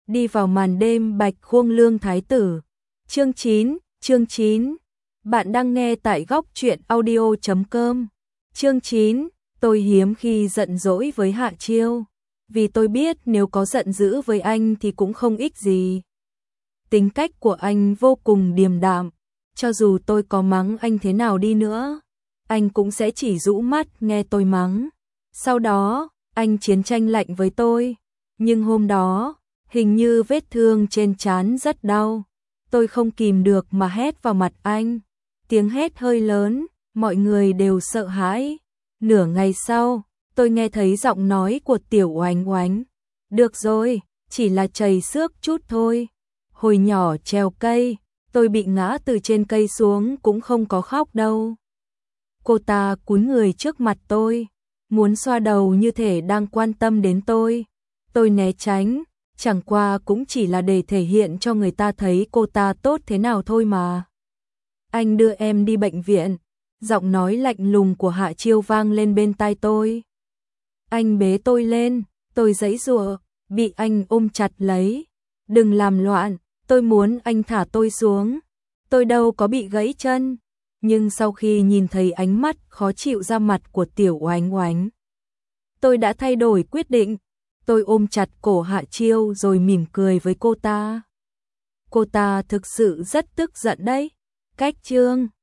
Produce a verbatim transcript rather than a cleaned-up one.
đi vào màn đêm Bạch Khuông Lương Thái Tử. Chương chín, chương chín. Bạn đang nghe tại góc truyện audio chấm com. Chương chín, tôi hiếm khi giận dỗi với Hạ Chiêu, vì tôi biết nếu có giận dữ với anh thì cũng không ích gì. Tính cách của anh vô cùng điềm đạm, cho dù tôi có mắng anh thế nào đi nữa, anh cũng sẽ chỉ rũ mắt nghe tôi mắng. Sau đó, anh chiến tranh lạnh với tôi, nhưng hôm đó, hình như vết thương trên trán rất đau. Tôi không kìm được mà hét vào mặt anh. Tiếng hét hơi lớn, mọi người đều sợ hãi. Nửa ngày sau, tôi nghe thấy giọng nói của Tiểu Oánh Oánh. Được rồi, chỉ là chảy xước chút thôi. Hồi nhỏ trèo cây, tôi bị ngã từ trên cây xuống cũng không có khóc đâu. Cô ta cúi người trước mặt tôi, muốn xoa đầu như thể đang quan tâm đến tôi. Tôi né tránh, chẳng qua cũng chỉ là để thể hiện cho người ta thấy cô ta tốt thế nào thôi mà. Anh đưa em đi bệnh viện. Giọng nói lạnh lùng của Hạ Chiêu vang lên bên tai tôi. Anh bế tôi lên, tôi giãy giụa, bị anh ôm chặt lấy. Đừng làm loạn, tôi muốn anh thả tôi xuống. Tôi đâu có bị gãy chân. Nhưng sau khi nhìn thấy ánh mắt khó chịu ra mặt của Tiểu Oánh Oánh, tôi đã thay đổi quyết định. Tôi ôm chặt cổ Hạ Chiêu rồi mỉm cười với cô ta. Cô ta thực sự rất tức giận đấy. Cách chương